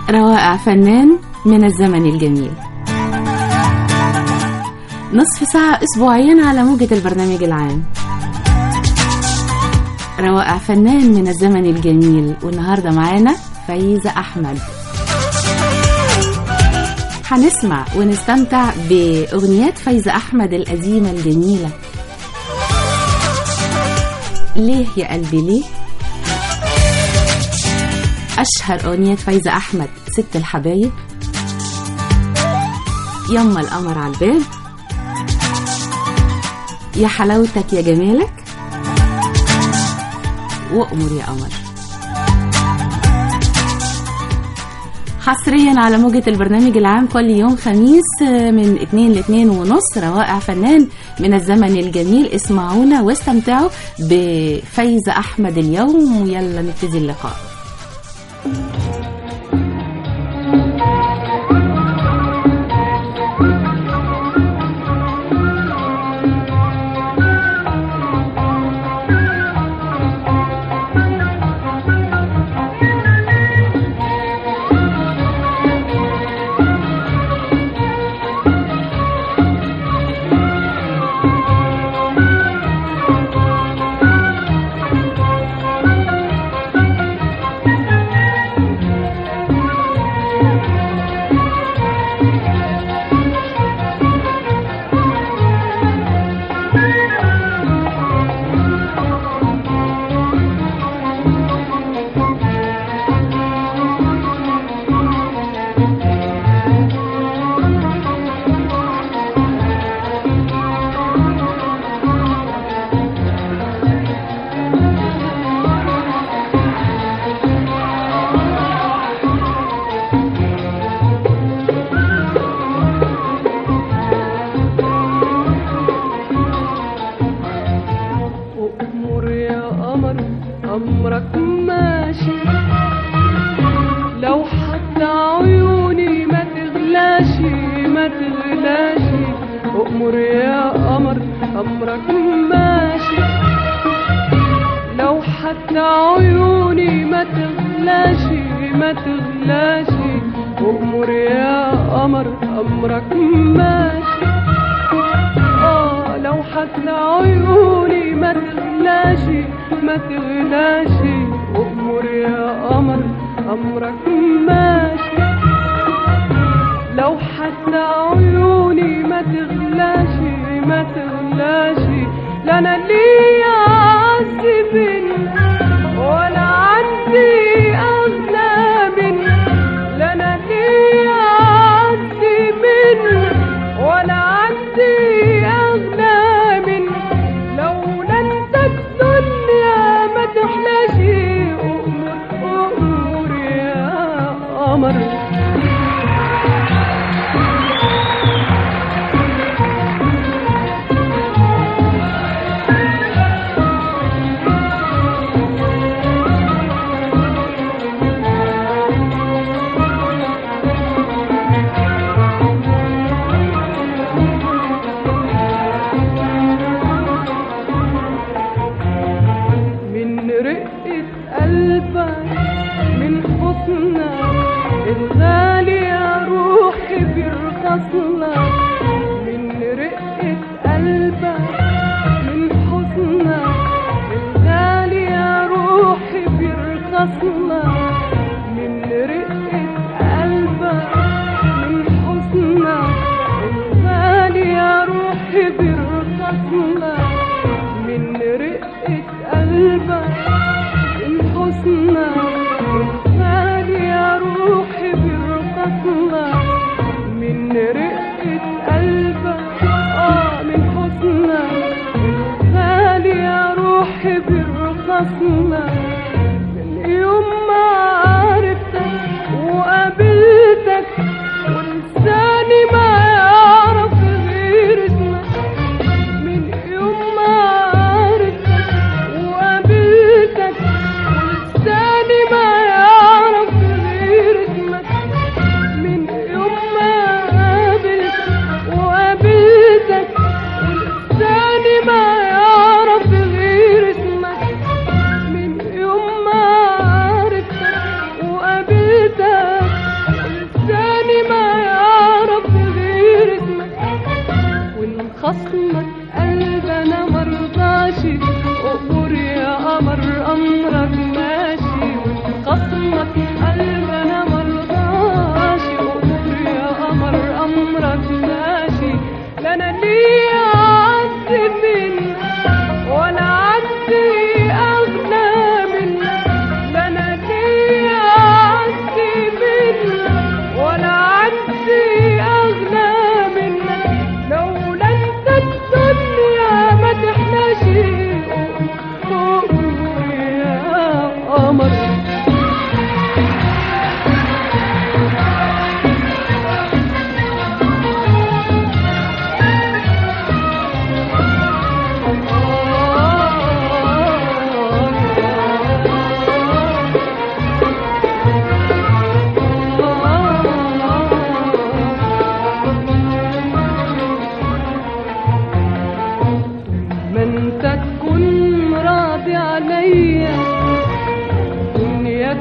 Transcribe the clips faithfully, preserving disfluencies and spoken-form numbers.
روائع فنان من الزمن الجميل. نصف ساعة أسبوعيا على موجة البرنامج العام. روائع فنان من الزمن الجميل، والنهاردة معانا فايزة أحمد. هنسمع ونستمتع بأغنيات فايزة أحمد القديمة الجميلة. ليه يا قلبي ليه، أشهر أغنية فايزة أحمد ست الحبايب، يما القمر على الباب، يا حلاوتك يا جمالك، وأمر يا قمر. حصريا على موجة البرنامج العام كل يوم خميس من اتنين لاتنين ونص، روائع فنان من الزمن الجميل. اسمعونا واستمتعوا بفايزة أحمد اليوم، ويلا نبتدي اللقاء. ما يعرف غير اسمك من يوم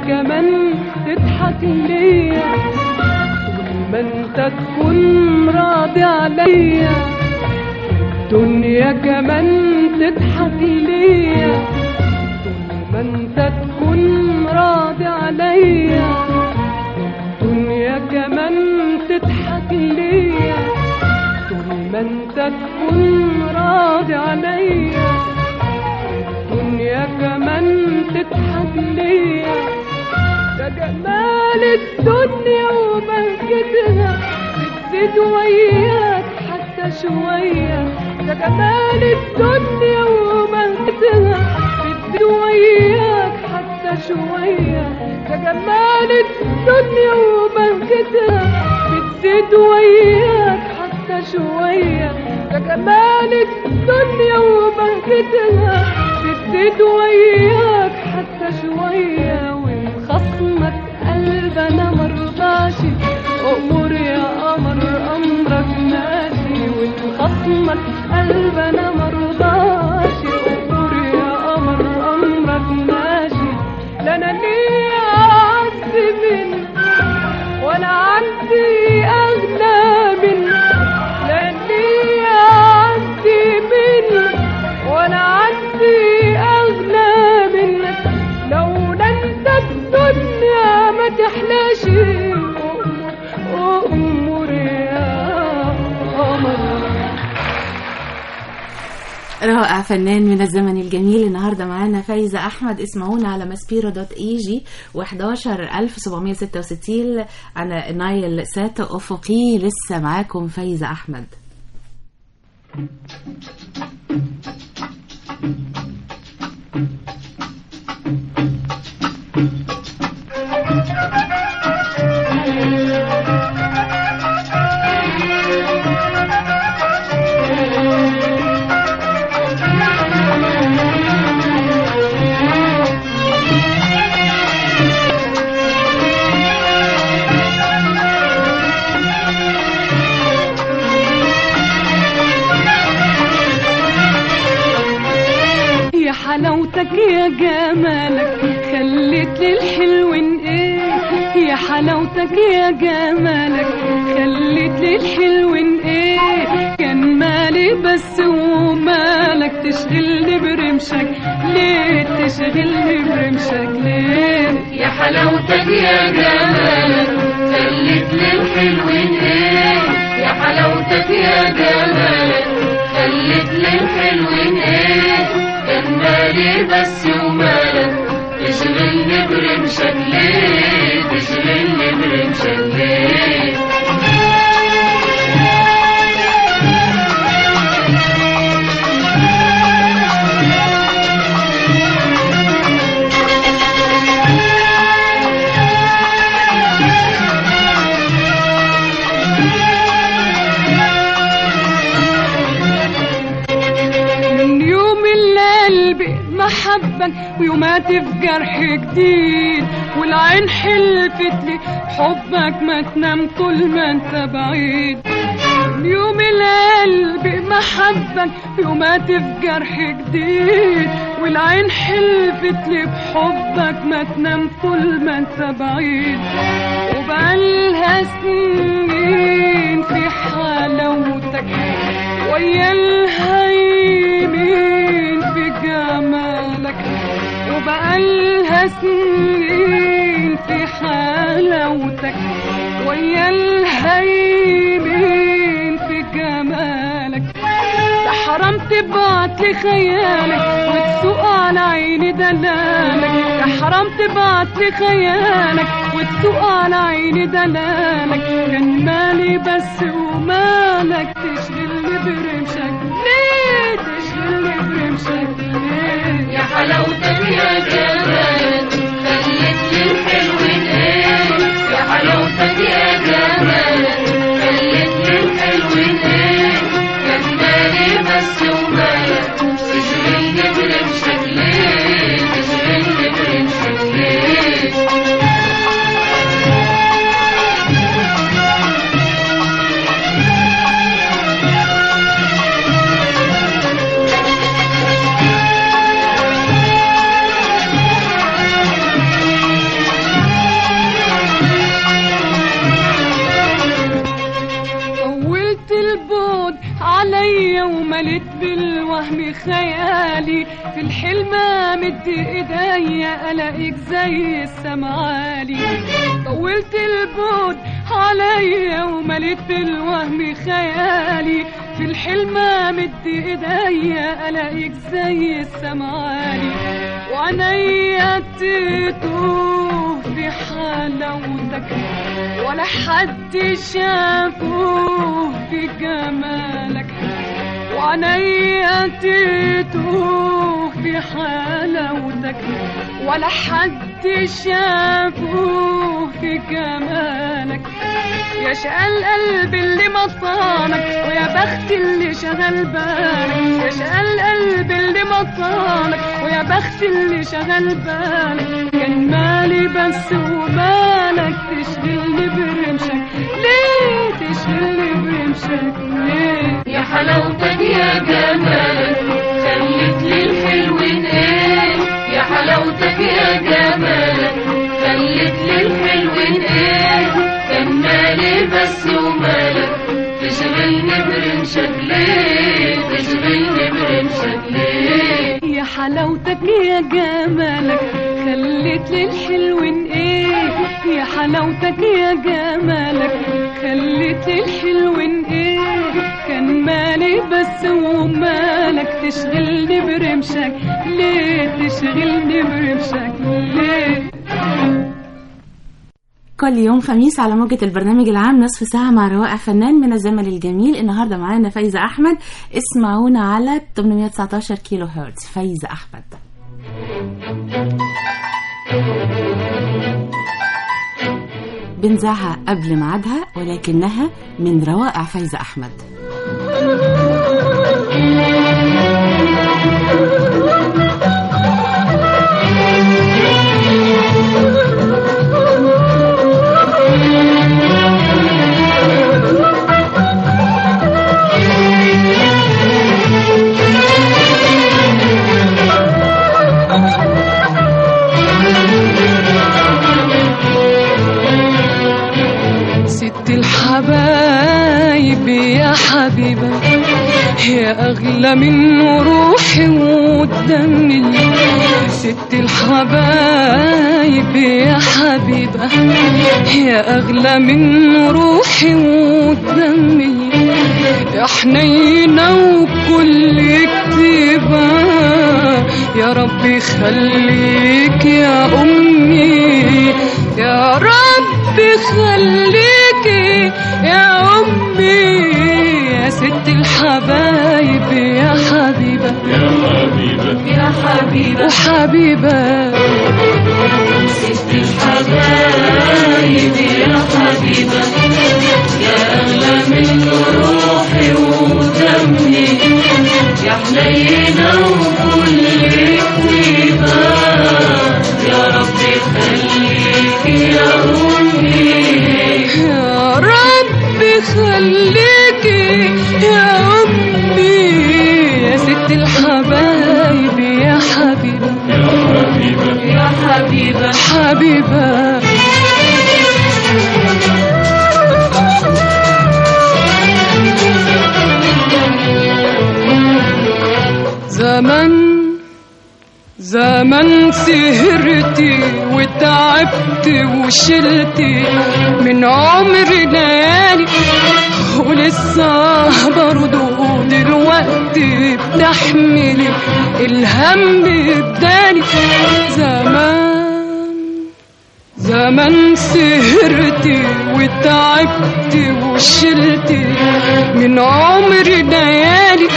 كمان تضحك ليا طول ما انت تكون راضي عليا الدنيا كمان تضحك ليا طول ما انت تكون راضي عليا الدنيا كمان تضحك ليا طول ما انت تكون راضي عليا الدنيا كمان تضحك ليا ده جمال الدنيا وبهجتها بتزيد وياك حتى شوية ده جمال الدنيا وبهجتها بتزيد وياك حتى شوية ده جمال الدنيا وبهجتها بتزيد وياك حتى شوية ده جمال الدنيا وبهجتها بتزيد وياك حتى شوية وإن خصمك قلب أنا مرضاش أمور يا قمر أمرك ماشي وإن خصمك قلب أنا مرضاش أمور يا قمر أمرك ماشي لا أنا ليا أعز منك ولا عندي أغلى منك لا ليا أعز منك ولا عندي أغلى منك لولا أنت الدنيا ما تحلاش أمور يا قمر. رائع فنان من الزمن الجميل. النهارده معانا فايزة أحمد. اسمعونا على ماسبيرو دوت اي جي وحداشر ألف سبعمية ستة وستين على نايل سات أفقي. لسه معاكم فايزة أحمد. حلاوتك يا جمالك خليت لي الحلوين ايه يا حلاوتك يا جمالك خليت لي الحلوين ايه كان مالي بس ومالك تشغلني برمشك ليه تشغلني برمشك ليه يا حلاوتك يا جمالك خليت لي الحلوين ايه يا حلاوتك يا جمالك خليت لي الحلوين ايه كان مالي بس ومالك تشغلني برمشك ليه تشغلني برمشك ليه حبك ويومات في جرح جديد والعين حلفت لي حبك ما تنام طول ما انت بعيد يوم القلب محبك يومات في جرح جديد والعين حلفت لي بحبك ما تنام طول ما انت بعيد وبقالها سنين في حلاوتك ويا الهيمين في جمالك وبقالها سنين في حلاوتك ويا الهيمين في جمالك ده حرام تبعت لي خيالك وتسوق على عيني دلالك ده حرام تبعت لي خيالك وتسوق على عيني دلالك كان مالي بس ومالك تشغلني برمشك ليه تشغلني برمشك ليه يا حلاوتك يا جمالك خليت لي الحلوين ايه يا حلاوتك يا جمالك خليت لي الحلوين ايه كان مالي بس ومالك تشغلني برمشك ليه تشغلني برمشك ليه ومليت بالوهم خيالي، في الحلم مد ايديا الاقيك زي السمعالي. طولت البعد عليا ومليت بالوهم خيالي، في الحلم مد ايديا الاقيك زي السمعالي. وعينيا تتوه في حلاوتك ولا حد شافوه في جمالك. وعينيا تتوه في حلاوتك ولا حد شافوه في جمالك. يا شقى القلب اللي مطانك ويا بخت اللي شغل بالك. يا شقى القلب اللي مطانك ويا بخت اللي شغل بالك. كان مالي بس ومالك تشغلني برمشك ليه؟ تشغلني برمشك ليه؟ يا حلاوتك يا جمالك خليت لي الحلوين ايه. يا حلاوتك يا جمالك خليت لي الحلوين ايه. كان مالي بس ومالك تشغلني برمشك ليه؟ تشغلني برمشك ليه؟ يا حلاوتك يا جمالك خليت لي الحلوين ايه. يا حلاوتك يا جمالك خليت لي الحلوين ايه. كان مالي بس ومالك تشغلني برمشك ليه؟ تشغلني برمشك ليه؟ كل يوم خميس على موجة البرنامج العام نصف ساعة مع روائع فنان من الزمن الجميل. النهاردة معانا فايزة أحمد. اسمعونا على ثمانمائة وتسعة عشر كيلو هرتز. فايزة أحمد بنزعها قبل ميعادها ولكنها من روائع فايزة أحمد. ست الحبايب يا حبيبة يا أغلى من روحي ودمي. ست الحبايب يا حبيبة يا أغلى من روحي ودمي. يا حنينة وكل كتيبة يا ربي خليك يا أمي. يا ربي خليكي يا أمي. يا ست الحبايب يا حبيبة يا حبيبة يا حبيبة وحبيبة. ست الحبايب يا حبيبة يا أغلى من روحي ودمي. يا حنينة وكل كتيبة يا ربي خليكي يا أمي. يا ربي خليكي يا أمي. يا ست الحبايب يا حبيبة يا حبيبة يا حبيبة حبيبة. زمن زمن سهرتي وتعبت وشلتي من عمري ليالي ولسه برضو دلوقتي بتحملي الهم بدالي. زمان زمان سهرتي وتعبت وشلتي من عمري ليالي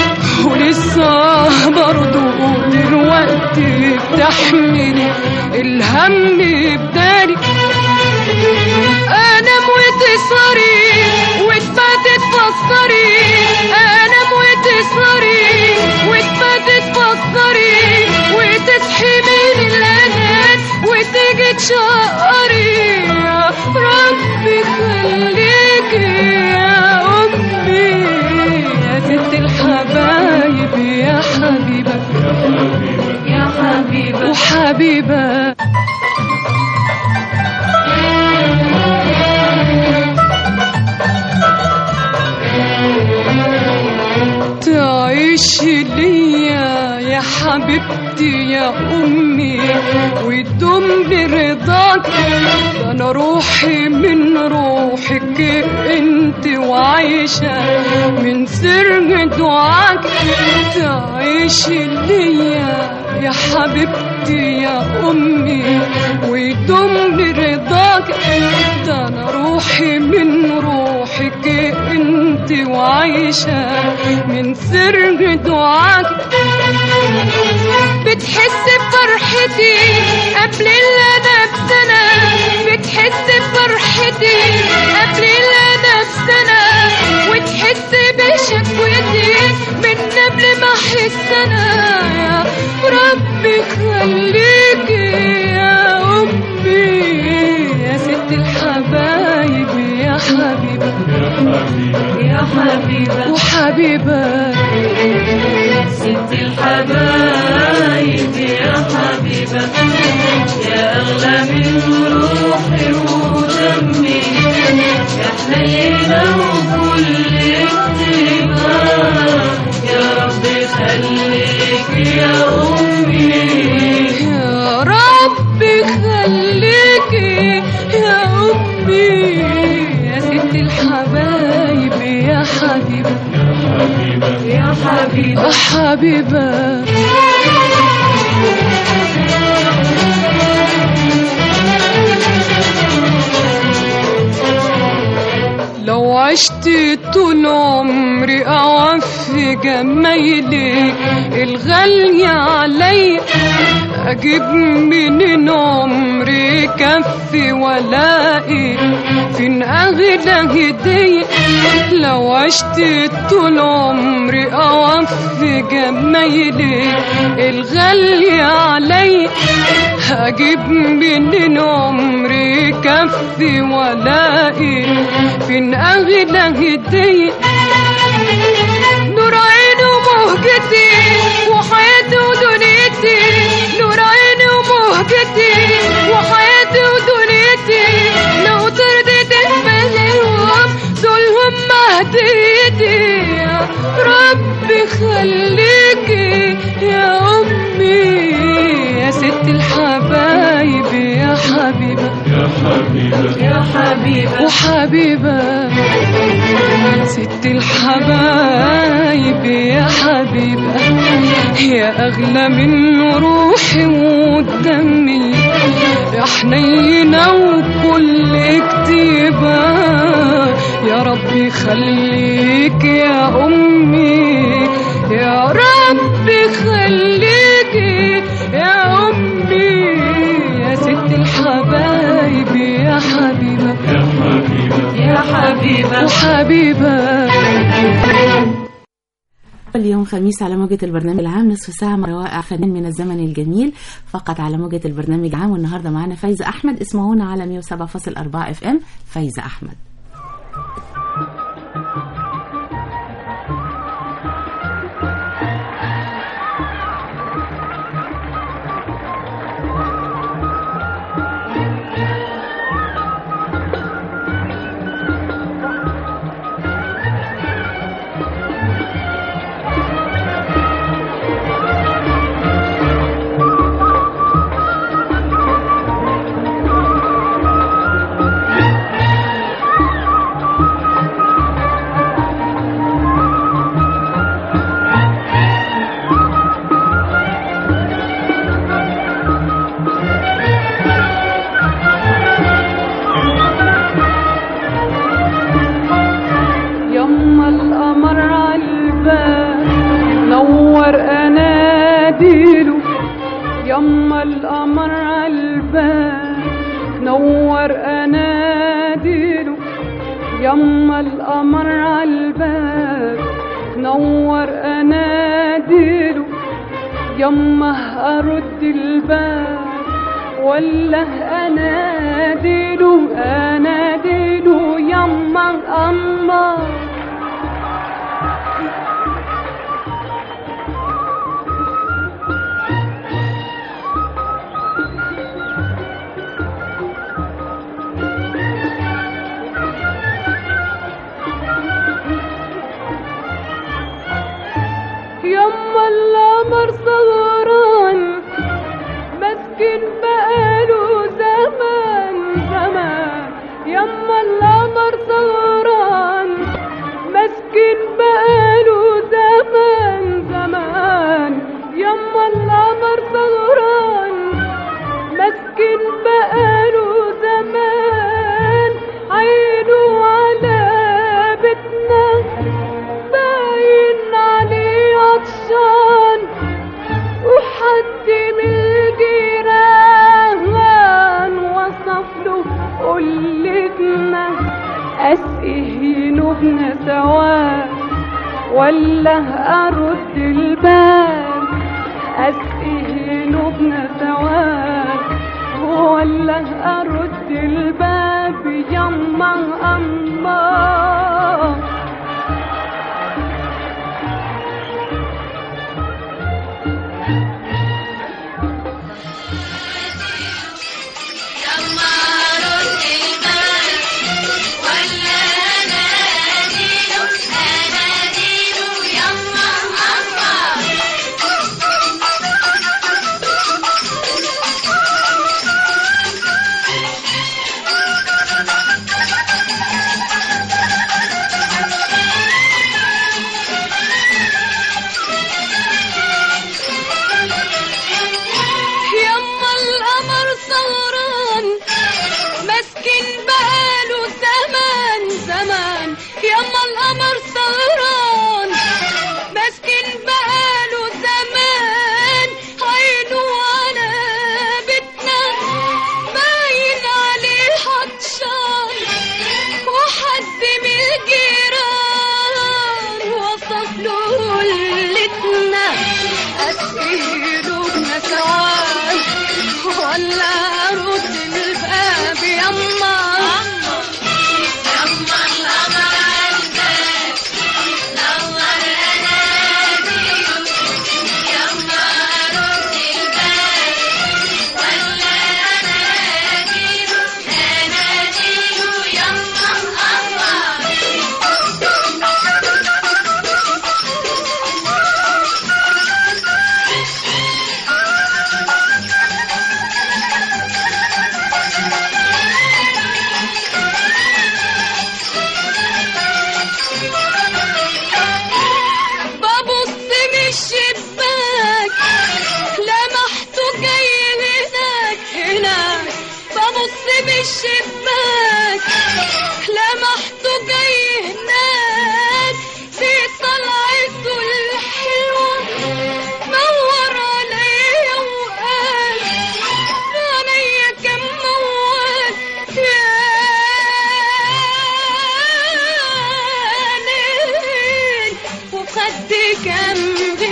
ولسه برضو دلوقتي بتحملي الهم بدالي. انام وتسهري وتباتي تفكري. انام وتسهري وتباتي تفكري وتصحي من الانام وتيجي تشقري. يا ربي خليكي يا امي. يا ست الحبايب يا حبيبة يا حبيبة وحبيبة. حبيبتي يا أمي ويدوم برضاك، ده أنا روحي من روحك أنت وعايشة من سر دعاك تعيشي ليا يا حبيبتي يا أمي ويدوم برضاك، ده أنا روحي من روحك أنت وعايشة من سر دعاك. بتحس بفرحتي قبل اللي أنا بسنة، بتحس بفرحتي قبل اللي أنا بسنة، وتحس بشكوتي من قبل ما أحس أنا. يا ربي خليكي يا أمي يا ست الحبايب يا حبيبة يا حبيبة وحبيبة ست الحبايب يا حبيبة يا أغلى من روحي ودمي، يا حنينة وكل اكتبا، يا ربي خليك يا أمي يا ربي خليك يا أمي يا ست الحبايب يا حبيبة يا حبيبة حبيبة. لو عشت طول عمري أوفي جمايلي الغالية علي، أجيب منين عمري كفي ولاقي فين أغلى هدية. لو عشت طول عمري أوفي جمايلي الغالية علي، أجيب منين عمري كفي ولاقي فين أغلى هدية. نور عيني ومهجتي وحياتي ودنيتي، نور عيني ومهجتي وحياتي ودنيتي، لو ترضي تقبلهم دولهم مهديتي. يا ربي خليكي يا أمي يا ست الحبايب يا حبيبة يا حبيبة يا حبيبة وحبيبة ست الحبايب يا حبيبة يا أغلى من روحي ودمي، يا حنينة وكل كتيبة، يا ربي خليك يا أمي يا ربي خليك يا أمي يا ست الحبايب يا حبيبة يا حبيبة يا حبيبة وحبيبة. اليوم خميس على موجة البرنامج العام نصف ساعة مع روائع فنان من الزمن الجميل فقط على موجة البرنامج العام. والنهاردة معنا فايزة أحمد، اسمعونا على مية وسبعة فاصلة أربعة اف ام. فايزة أحمد. يما القمر عالباب نور أناديله، يما القمر عالباب نور أناديله، يما أرد الباب ولا أناديله أناديله يما القمر. يما القمر صغر يما القمر سهران مسكين بقاله زمان زمان يما القمر سهران مسكين بقاله زمان عينه على بيتنا باين عليه عطشان وحد من الجيران وصف له قلتنا أسقيه نبنا سوا ولا أرد الباب أسقيه نبنا سوا ولا أرد الباب يما أما الشباك لمحته جاي هناك في طلعته الحلوة نور عليا وقال عينيا كم موال يا ليل وخدي كم